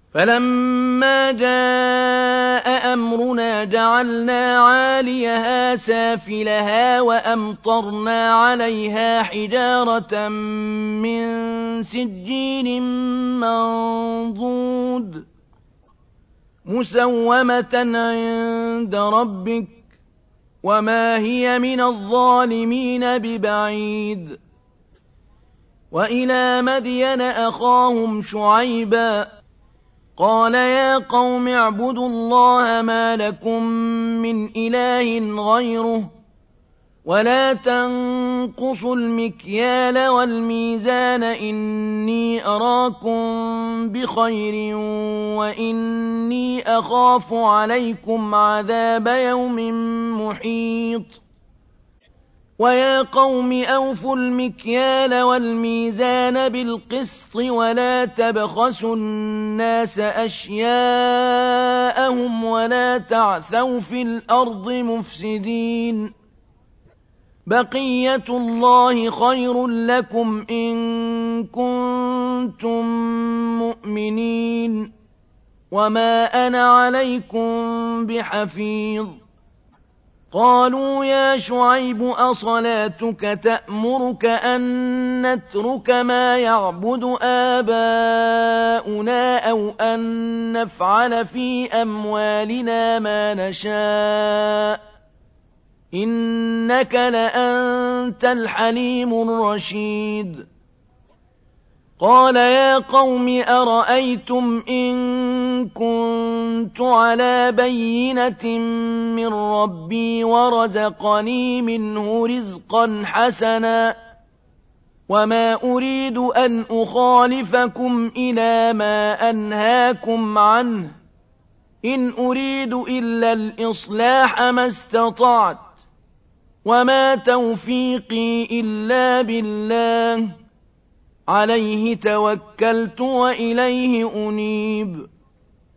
فَلَمَّا جَاءَ أَمْرُنَا جَعَلْنَا عَالِيَهَا سَافِلَهَا وَأَمْطَرْنَا عَلَيْهَا حِجَارَةً مِّن سِجِّيلٍ مَّنضُودٍ مُّسَوَّمَةً عِندَ رَبِّكَ وَمَا هِيَ مِنَ الظَّالِمِينَ بِبَعِيدٍ. وَإِلَىٰ مَدْيَنَ أَخَاهُمْ شُعَيْبًا قَالَ يَا قَوْمِ اعْبُدُوا اللَّهَ مَا لَكُم مِّنْ إِلَٰهٍ غَيْرُهُ وَلَا تَنقُصُوا الْمِكْيَالَ وَالْمِيزَانَ إِنِّي أَرَاكُم بِخَيْرٍ وَإِنِّي أَخَافُ عَلَيْكُمْ عَذَابَ يَوْمٍ مُّحِيطٍ. وَيَا قَوْمِ أَوْفُوا الْمِكْيَالَ وَالْمِيزَانَ بِالْقِسْطِ وَلَا تَبْخَسُوا النَّاسَ أَشْيَاءَهُمْ وَلَا تَعْثَوْا فِي الْأَرْضِ مُفْسِدِينَ. بَقِيَّتُ اللَّهِ خَيْرٌ لَّكُمْ إِن كُنتُم مُّؤْمِنِينَ وَمَا أَنَا عَلَيْكُم بِحَفِيظٍ. قَالُوا يَا شُعَيْبُ أَصَلَاتُكَ تَأْمُرُكَ أَن نَّتْرُكَ مَا يَعْبُدُ آبَاؤُنَا أَوْ أَن نَّفْعَلَ فِي أَمْوَالِنَا مَا نَشَاءُ إِنَّكَ لَأَنتَ الْحَلِيمُ الرَّشِيدُ. قَالَ يَا قَوْمِ أَرَأَيْتُمْ إِن كُنتُ عَلَىٰ بَيِّنَةٍ مِّن رَّبِّي وَرَزَقَنِي مِنْهُ رِزْقًا حَسَنًا وَمَا أُرِيدُ أَنْ أُخَالِفَكُمْ إِلَىٰ مَا أَنْهَاكُمْ عَنْهُ إِنْ أُرِيدُ إِلَّا الْإِصْلَاحَ مَا اسْتَطَعْتُ وَمَا تَوْفِيقِي إِلَّا بِاللَّهِ عَلَيْهِ تَوَكَّلْتُ وَإِلَيْهِ أُنِيبُ.